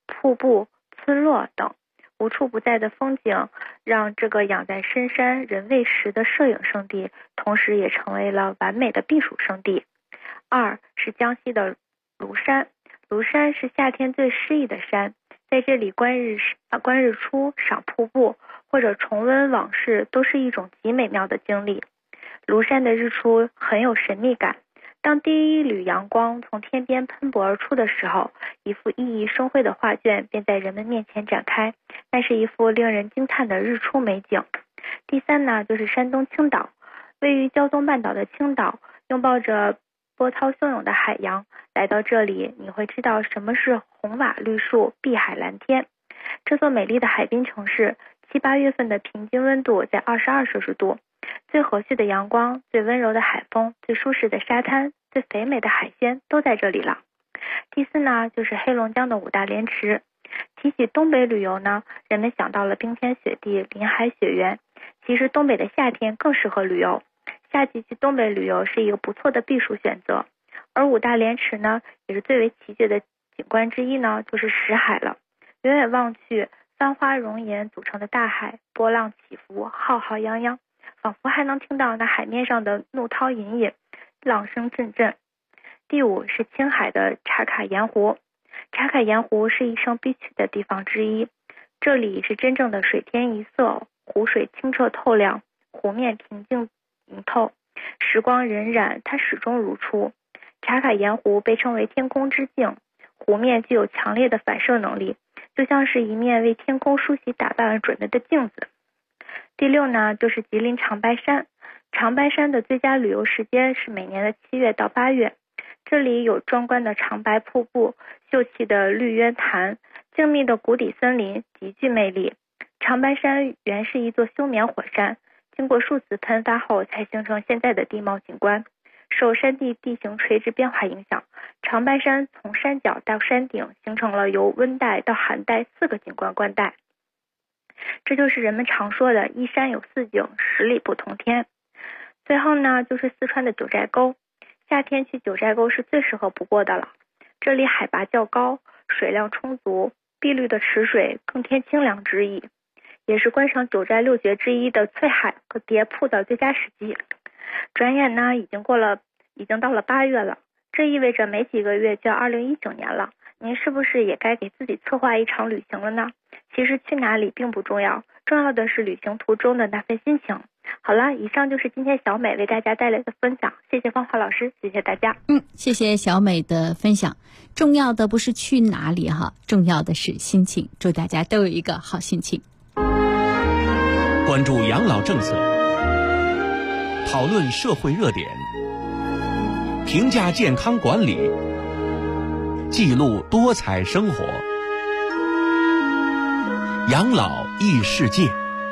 瀑布、村落等无处不在的风景，让这个养在深山人未识的摄影胜地，同时也成为了完美的避暑胜地。二是江西的庐山，庐山是夏天最诗意的山，在这里观日出、赏瀑布或者重温往事，都是一种极美妙的经历。庐山的日出很有神秘感，当第一缕阳光从天边喷薄而出的时候，一幅熠熠生辉的画卷便在人们面前展开，那是一幅令人惊叹的日出美景。第三呢，就是山东青岛，位于胶东半岛的青岛，拥抱着波涛汹涌的海洋，来到这里你会知道什么是红瓦绿树、碧海蓝天。这座美丽的海滨城市7、8月份的平均温度在22摄氏度，最和煦的阳光、最温柔的海风、最舒适的沙滩、最肥美的海鲜都在这里了。第四呢，就是黑龙江的五大连池。提起东北旅游呢，人们想到了冰天雪地、林海雪原，其实东北的夏天更适合旅游，夏季去东北旅游是一个不错的避暑选择。而五大连池呢，也是最为奇绝的景观之一呢，就是石海了。远远望去，繁花熔岩组成的大海，波浪起伏，浩浩泱泱，仿佛还能听到那海面上的怒涛隐隐，浪声阵阵。第五是青海的茶卡盐湖，茶卡盐湖是一生必去的地方之一，这里是真正的水天一色，湖水清澈透亮，湖面平静明透，时光荏苒，它始终如初。茶卡盐湖被称为天空之镜，湖面具有强烈的反射能力，就像是一面为天空梳洗打扮而准备的镜子。第六呢，就是吉林长白山。长白山的最佳旅游时间是每年的7月到8月，这里有壮观的长白瀑布、秀气的绿渊潭、静谧的谷底森林，极具魅力。长白山原是一座休眠火山，经过数次喷发后才形成现在的地貌景观。受山地地形垂直变化影响，长白山从山脚到山顶形成了由温带到寒带4个景观冠带，这就是人们常说的一山有4景，10里不同天。最后呢，就是四川的九寨沟，夏天去九寨沟是最适合不过的了。这里海拔较高，水量充足，碧绿的池水更添清凉之意，也是观赏九寨六绝之一的翠海和蝶瀑的最佳时机。转眼呢，已经到了8月了，这意味着没几个月就要2019年了。您是不是也该给自己策划一场旅行了呢？其实去哪里并不重要，重要的是旅行途中的那份心情。好了，以上就是今天小美为大家带来的分享，谢谢芳华老师，谢谢大家。 谢谢小美的分享。重要的不是去哪里哈，重要的是心情。祝大家都有一个好心情。 关注养老政策，讨论社会热点，评价健康管理，记录多彩生活。养老异世界。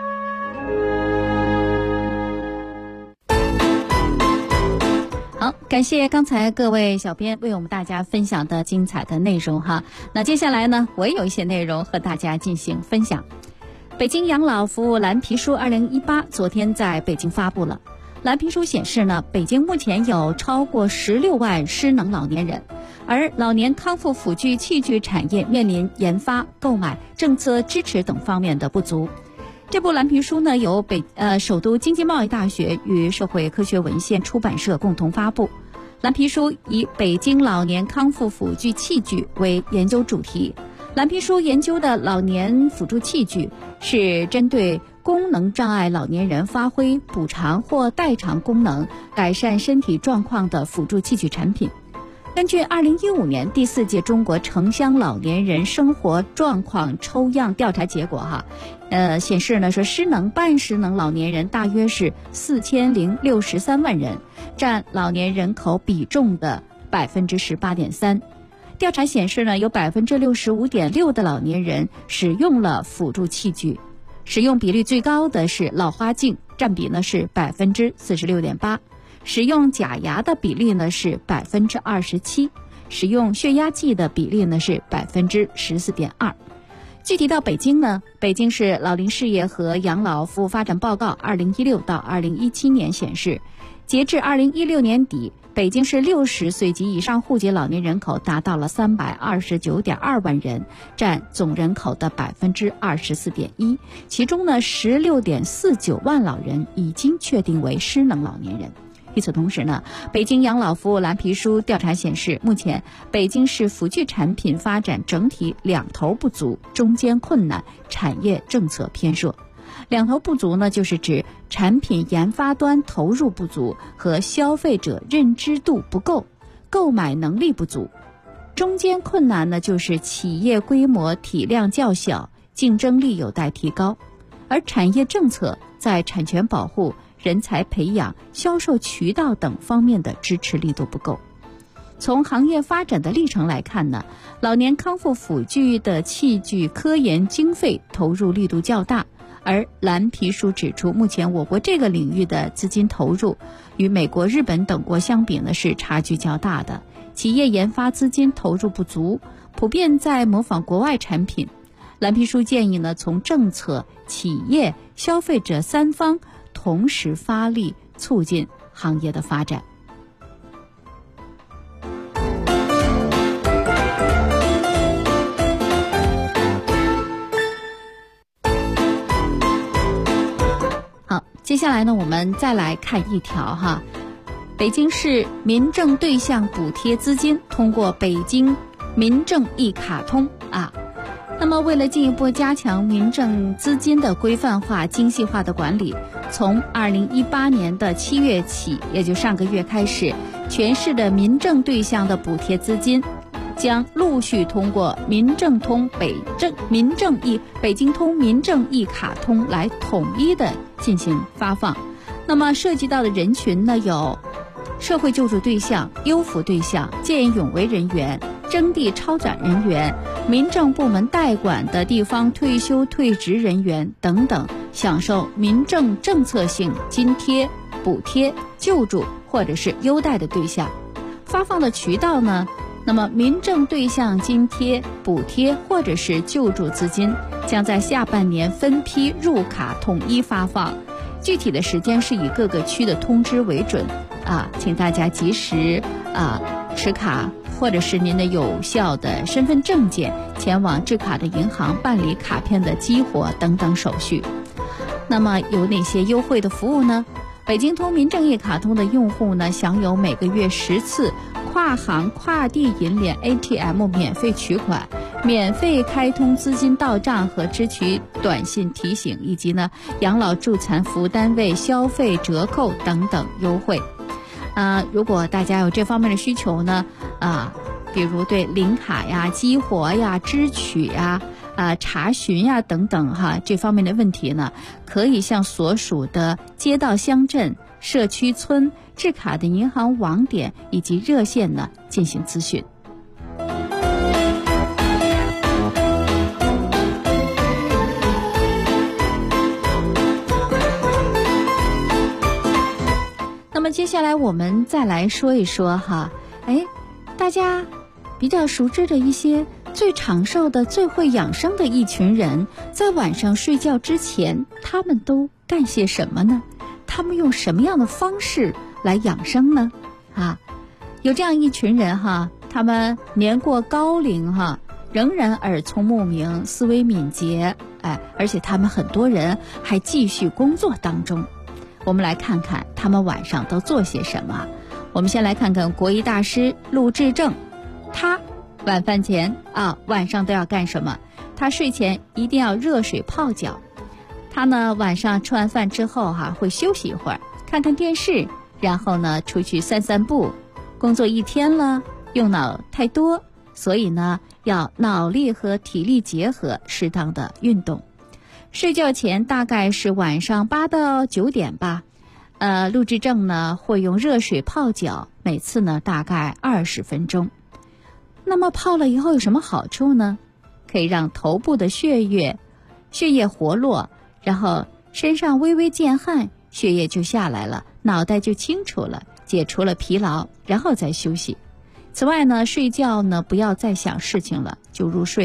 好，感谢刚才各位小编为我们大家分享的精彩的内容哈。那接下来呢，我也有一些内容和大家进行分享。北京养老服务蓝皮书2018昨天在北京发布了。蓝皮书显示呢，北京目前有超过16万失能老年人，而老年康复辅具器具产业面临研发、购买、政策支持等方面的不足。这部蓝皮书呢，由首都经济贸易大学与社会科学文献出版社共同发布。蓝皮书以北京老年康复辅具器具为研究主题。蓝皮书研究的老年辅助器具是针对功能障碍老年人发挥补偿或代偿功能、改善身体状况的辅助器具产品。根据2015年第4届中国城乡老年人生活状况抽样调查结果显示呢，说失能、半失能老年人大约是4063万人，占老年人口比重的18.3%。调查显示呢，有65.6%的老年人使用了辅助器具，使用比例最高的是老花镜，占比呢是46.8%，使用假牙的比例呢是27%，使用血压计的比例呢是14.2%。 具体到北京呢，北京市老龄事业和养老服务发展报告2016到2017年显示，截至2016年底，北京市60岁及以上户籍老年人口达到了329.2万人，占总人口的24.1%。其中呢，16.49万老人已经确定为失能老年人。与此同时呢，北京养老服务蓝皮书调查显示，目前北京市辅具产品发展整体两头不足，中间困难，产业政策偏弱。两头不足呢，就是指产品研发端投入不足和消费者认知度不够，购买能力不足。中间困难呢，就是企业规模体量较小，竞争力有待提高。而产业政策在产权保护、人才培养、销售渠道等方面的支持力度不够。从行业发展的历程来看呢，老年康复辅具的器具科研经费投入力度较大，而蓝皮书指出，目前我国这个领域的资金投入与美国、日本等国相比呢是差距较大的，企业研发资金投入不足，普遍在模仿国外产品。蓝皮书建议呢，从政策、企业、消费者三方同时发力，促进行业的发展。好，接下来呢，我们再来看一条哈，北京市民政对象补贴资金通过北京民政一卡通啊。那么为了进一步加强民政资金的规范化、精细化的管理，从2018年的7月起，也就上个月开始，全市的民政对象的补贴资金将陆续通过北京通民政一卡通来统一的进行发放。那么涉及到的人群呢，有社会救助对象、优抚对象、见义勇为人员、征地超转人员、民政部门代管的地方退休退职人员等等，享受民政政策性津贴、补贴、救助或者是优待的对象。发放的渠道呢，那么民政对象津贴、补贴或者是救助资金将在下半年分批入卡统一发放，具体的时间是以各个区的通知为准啊，请大家及时持卡或者是您的有效的身份证件前往制卡的银行办理卡片的激活等等手续。那么有哪些优惠的服务呢？北京通民政一卡通的用户呢，享有每个月10次跨行跨地银联 ATM 免费取款、免费开通资金到账和支取短信提醒，以及呢养老助残服务单位消费折扣等等优惠。如果大家有这方面的需求呢，比如对领卡呀、激活呀、支取呀、查询呀等等这方面的问题呢，可以向所属的街道乡镇、社区村、制卡的银行网点以及热线呢进行咨询。那么接下来我们再来说一说大家比较熟知的一些最长寿的、最会养生的一群人，在晚上睡觉之前，他们都干些什么呢？他们用什么样的方式来养生呢？有这样一群人他们年过高龄仍然耳聪目明、思维敏捷，而且他们很多人还继续工作当中。我们来看看他们晚上都做些什么。我们先来看看国医大师陆志正，他晚饭前晚上都要干什么？他睡前一定要热水泡脚。他呢晚上吃完饭之后会休息一会儿，看看电视，然后呢出去散散步。工作一天了，用脑太多，所以呢要脑力和体力结合，适当的运动。睡觉前大概是晚上8到9点吧。陆志正呢会用热水泡脚，每次呢大概20分钟。那么泡了以后有什么好处呢？可以让头部的血液活络，然后身上微微见汗，血液就下来了，脑袋就清楚了，解除了疲劳，然后再休息。此外呢，睡觉呢不要再想事情了，就入睡。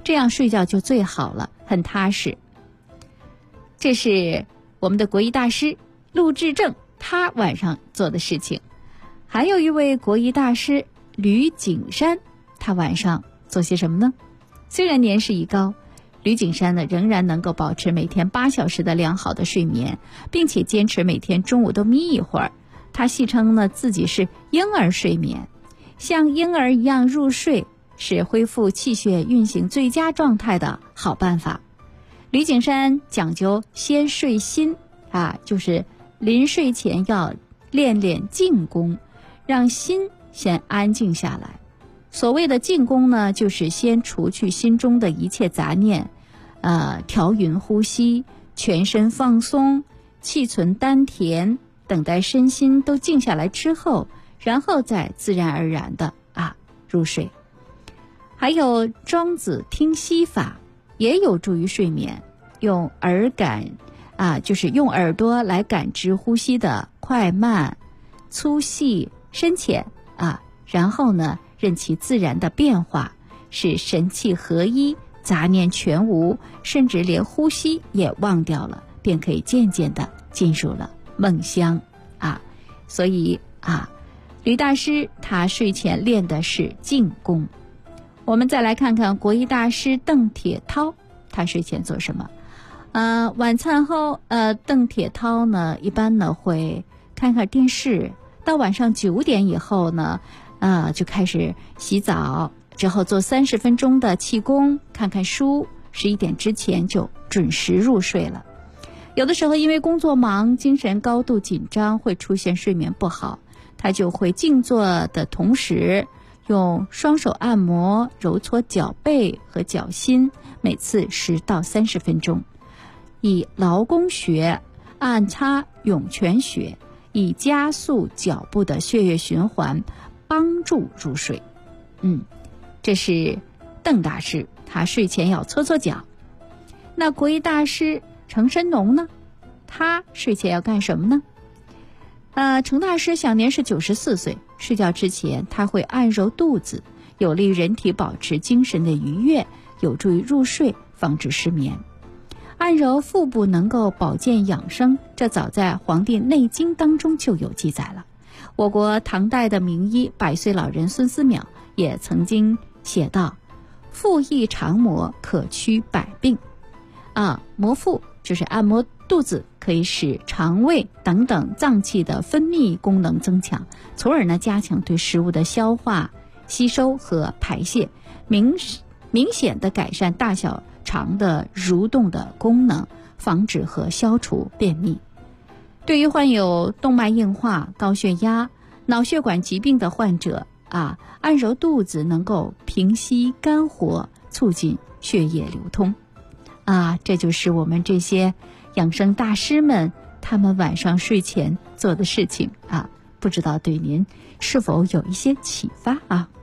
这样睡觉就最好了，很踏实。这是我们的国医大师陆志正他晚上做的事情。还有一位国医大师吕景山，他晚上做些什么呢？虽然年事已高，吕景山呢仍然能够保持每天8小时的良好的睡眠，并且坚持每天中午都眯一会儿。他戏称呢自己是婴儿睡眠，像婴儿一样入睡是恢复气血运行最佳状态的好办法。吕景山讲究先睡心就是临睡前要练练静功，让心先安静下来。所谓的静功呢，就是先除去心中的一切杂念，调匀呼吸，全身放松，气存丹田，等待身心都静下来之后，然后再自然而然的入睡。还有庄子听息法也有助于睡眠，用耳感就是用耳朵来感知呼吸的快慢、粗细、深浅然后呢任其自然的变化，使神气合一，杂念全无，甚至连呼吸也忘掉了，便可以渐渐的进入了梦乡所以吕大师他睡前练的是静功。我们再来看看国医大师邓铁涛，他睡前做什么？晚餐后邓铁涛呢一般呢会看看电视，到晚上9点以后呢就开始洗澡，之后做30分钟的气功，看看书，11点之前就准时入睡了。有的时候因为工作忙，精神高度紧张，会出现睡眠不好，他就会静坐的同时用双手按摩揉搓脚背和脚心，每次10到30分钟，以劳宫穴按擦涌泉穴，以加速脚部的血液循环，帮助入睡。这是邓大师，他睡前要搓搓脚。那国医大师程申农呢，他睡前要干什么呢？程大师享年是94岁，睡觉之前他会按揉肚子，有利于人体保持精神的愉悦，有助于入睡，防止失眠。按揉腹部能够保健养生，这早在《黄帝内经》当中就有记载了。我国唐代的名医100岁老人孙思邈也曾经写道：腹益肠摩，可驱百病。摩腹就是按摩肚子，可以使肠胃等等脏器的分泌功能增强，从而呢加强对食物的消化、吸收和排泄，明显的改善大小肠的蠕动的功能，防止和消除便秘。对于患有动脉硬化、高血压、脑血管疾病的患者按揉肚子能够平息肝火，促进血液流通这就是我们这些养生大师们他们晚上睡前做的事情不知道对您是否有一些启发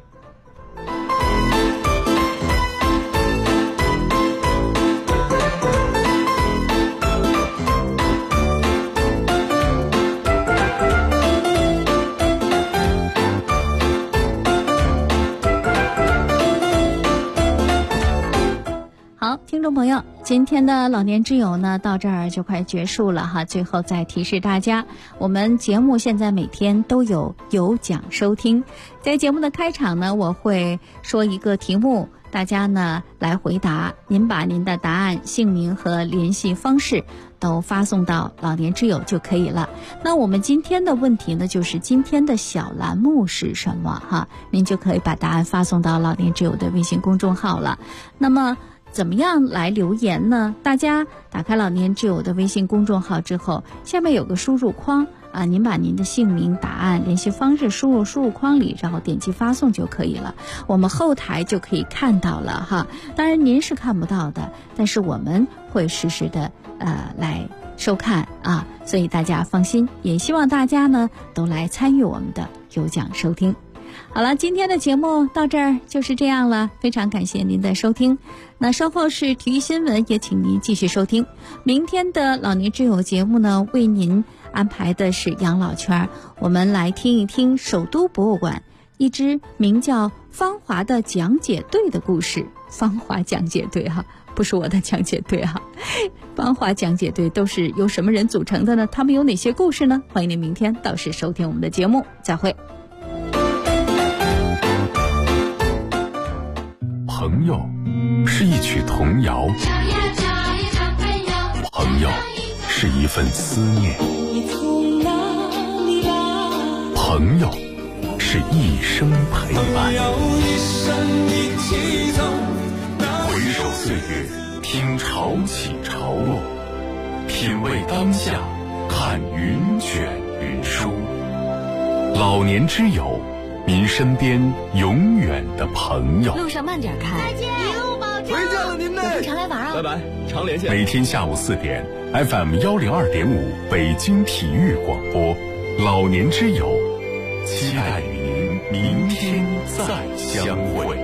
听众朋友，今天的老年之友呢到这儿就快结束了最后再提示大家，我们节目现在每天都有奖收听。在节目的开场呢，我会说一个题目，大家呢来回答，您把您的答案、姓名和联系方式都发送到老年之友就可以了。那我们今天的问题呢，就是今天的小栏目是什么您就可以把答案发送到老年之友的微信公众号了。那么怎么样来留言呢？大家打开老年之友的微信公众号之后，下面有个输入框您把您的姓名、答案、联系方式输入框里，然后点击发送就可以了，我们后台就可以看到了当然您是看不到的，但是我们会实时的来收看所以大家放心，也希望大家呢都来参与我们的有奖收听。好了，今天的节目到这儿就是这样了，非常感谢您的收听。那稍后是体育新闻，也请您继续收听。明天的老年之友节目呢，为您安排的是养老圈，我们来听一听首都博物馆一支名叫芳华的讲解队的故事。 芳华讲解队哈，不是我的讲解队哈。芳华讲解队都是由什么人组成的呢？他们有哪些故事呢？欢迎您明天到时收听我们的节目，再会。 朋友是一曲童谣，朋友是一份思念，朋友是一生陪伴。回首岁月，听潮起潮落，品味当下，看云卷云舒。老年之友，您身边永远的朋友。 路上慢点开。 再见，一路保重。 回见了您嘞！ 我们常来玩啊。 拜拜，常联系。 每天下午4点 ，FM 102.5北京体育广播，老年之友，期待与您明天再相会。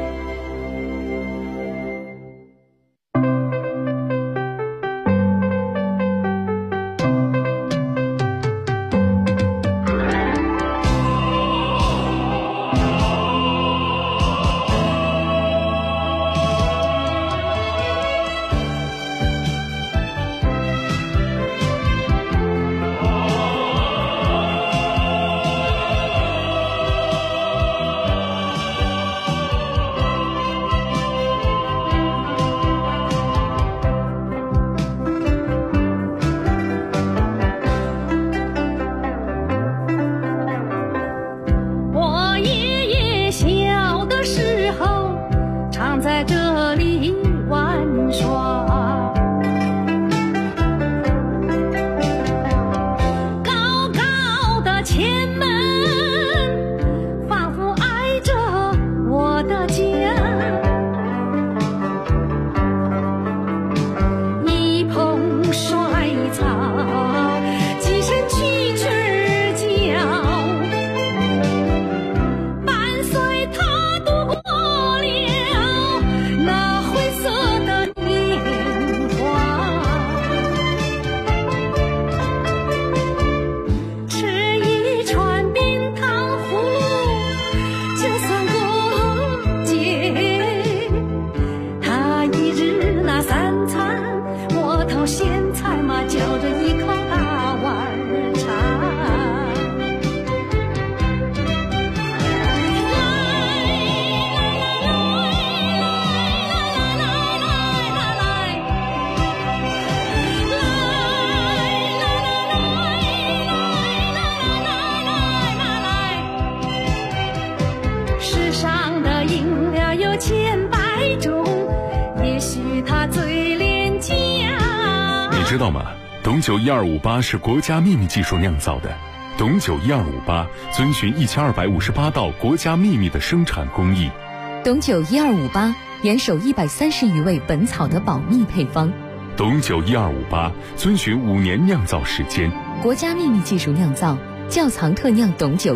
知道吗？董酒1258是国家秘密技术酿造的。董酒1258遵循1258道国家秘密的生产工艺。 董酒1258严守130余位本草的保密配方。 董酒1258遵循5年酿造时间。 国家秘密技术酿造，窖藏特酿董酒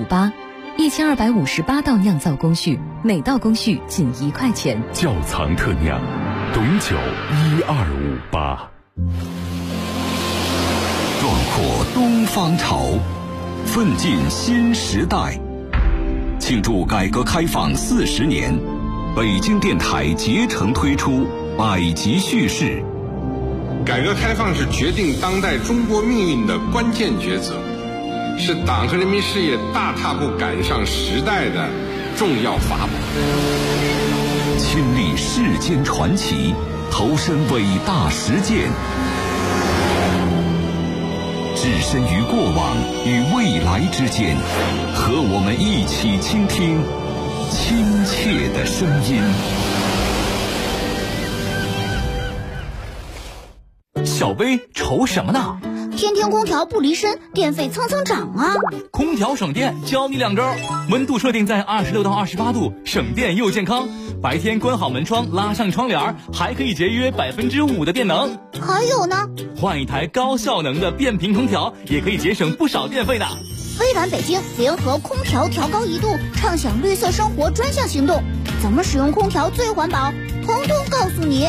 1258，1258道酿造工序，每道工序仅1块钱。 窖藏特酿，董酒1258。 壮阔东方潮，奋进新时代。庆祝改革开放40年，北京电台竭诚推出百集叙事。 改革开放是决定当代中国命运的关键抉择，是党和人民事业大踏步赶上时代的重要法宝。 亲历世间传奇，投身伟大实践，置身于过往与未来之间，和我们一起倾听亲切的声音。 小薇愁什么呢？ 天天空调不离身，电费蹭蹭涨啊！ 空调省电，教你2招：温度设定在26到28度，省电又健康。白天关好门窗，拉上窗帘，还可以节约5%的电能。 还有呢， 换一台高效能的变频空调，也可以节省不少电费的。 微软北京联合空调调高1度，畅享绿色生活专项行动，怎么使用空调最环保，通通告诉你。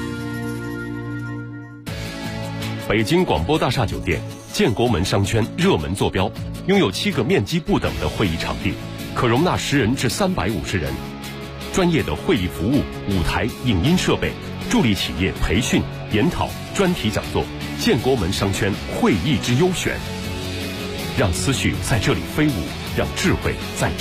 北京广播大厦酒店建国门商圈热门坐标，拥有7个面积不等的会议场地，可容纳10人至350人。 专业的会议服务、舞台、影音设备，助力企业培训、研讨、专题讲座。建国门商圈会议之优选，让思绪在这里飞舞，让智慧在